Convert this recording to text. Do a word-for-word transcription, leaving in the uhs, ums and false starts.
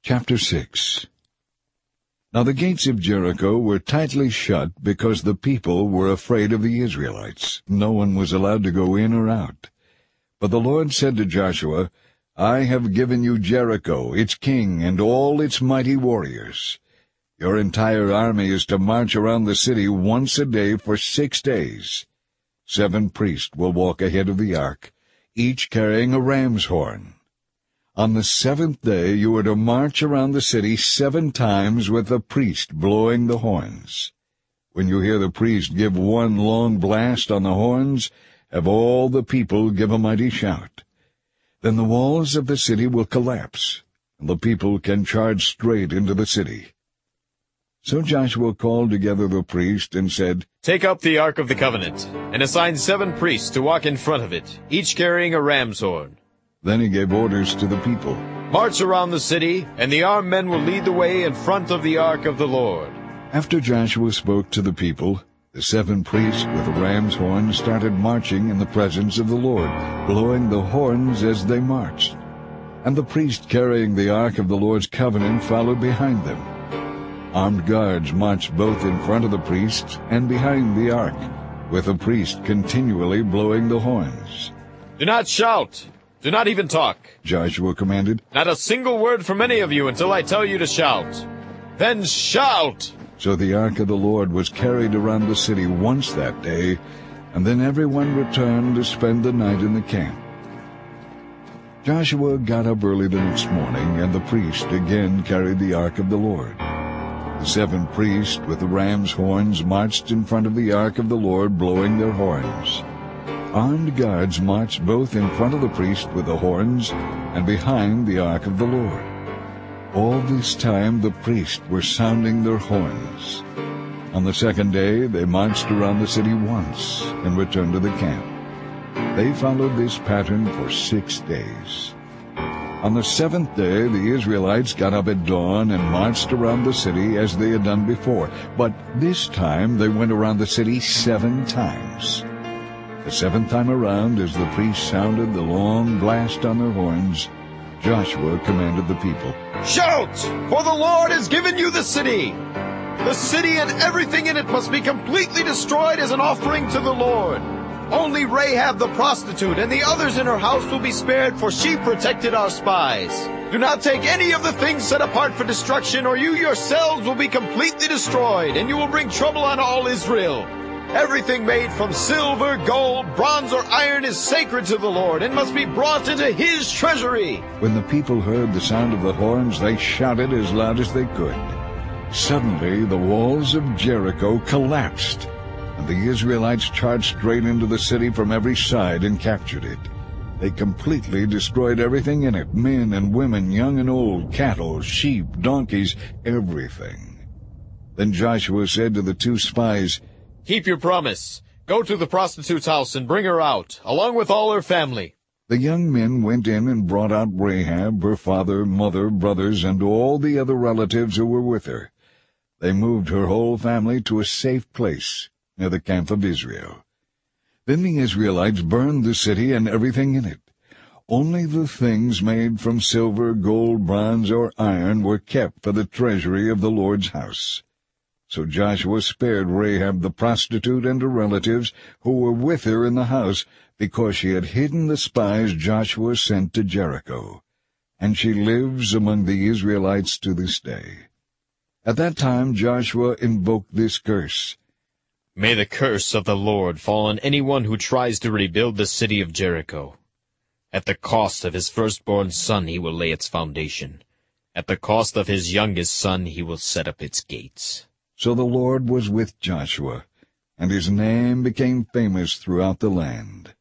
Chapter six. Now the gates of Jericho were tightly shut because the people were afraid of the Israelites. No one was allowed to go in or out. But the Lord said to Joshua, I have given you Jericho, its king, and all its mighty warriors. Your entire army is to march around the city once a day for six days. Seven priests will walk ahead of the ark, each carrying a ram's horn. On the seventh day you are to march around the city seven times with the priest blowing the horns. When you hear the priest give one long blast on the horns, have all the people give a mighty shout. Then the walls of the city will collapse, and the people can charge straight into the city. So Joshua called together the priests and said, Take up the Ark of the Covenant, and assign seven priests to walk in front of it, each carrying a ram's horn. Then he gave orders to the people. March around the city, and the armed men will lead the way in front of the Ark of the Lord. After Joshua spoke to the people, the seven priests with the ram's horns started marching in the presence of the Lord, blowing the horns as they marched. And the priest carrying the Ark of the Lord's covenant followed behind them. Armed guards marched both in front of the priests and behind the ark, with the priest continually blowing the horns. Do not shout! Do not even talk, Joshua commanded. Not a single word from any of you until I tell you to shout. Then shout! So the ark of the Lord was carried around the city once that day, and then everyone returned to spend the night in the camp. Joshua got up early the next morning, and the priest again carried the ark of the Lord. The seven priests with the ram's horns marched in front of the ark of the Lord, blowing their horns. Armed guards marched both in front of the priest with the horns and behind the ark of the Lord. All this time the priests were sounding their horns. On the second day they marched around the city once and returned to the camp. They followed this pattern for six days. On the seventh day the Israelites got up at dawn and marched around the city as they had done before, but this time they went around the city seven times. The seventh time around, as the priests sounded the long blast on their horns, Joshua commanded the people, Shout! For the Lord has given you the city! The city and everything in it must be completely destroyed as an offering to the Lord. Only Rahab the prostitute and the others in her house will be spared, for she protected our spies. Do not take any of the things set apart for destruction, or you yourselves will be completely destroyed, and you will bring trouble on all Israel. Everything made from silver, gold, bronze, or iron is sacred to the Lord and must be brought into His treasury. When the people heard the sound of the horns, they shouted as loud as they could. Suddenly the walls of Jericho collapsed, and the Israelites charged straight into the city from every side and captured it. They completely destroyed everything in it, men and women, young and old, cattle, sheep, donkeys, everything. Then Joshua said to the two spies, Keep your promise. Go to the prostitute's house and bring her out, along with all her family. The young men went in and brought out Rahab, her father, mother, brothers, and all the other relatives who were with her. They moved her whole family to a safe place near the camp of Israel. Then the Israelites burned the city and everything in it. Only the things made from silver, gold, bronze, or iron were kept for the treasury of the Lord's house. So Joshua spared Rahab the prostitute and her relatives who were with her in the house, because she had hidden the spies Joshua sent to Jericho. And she lives among the Israelites to this day. At that time Joshua invoked this curse. May the curse of the Lord fall on anyone who tries to rebuild the city of Jericho. At the cost of his firstborn son he will lay its foundation. At the cost of his youngest son he will set up its gates. So the Lord was with Joshua, and his name became famous throughout the land.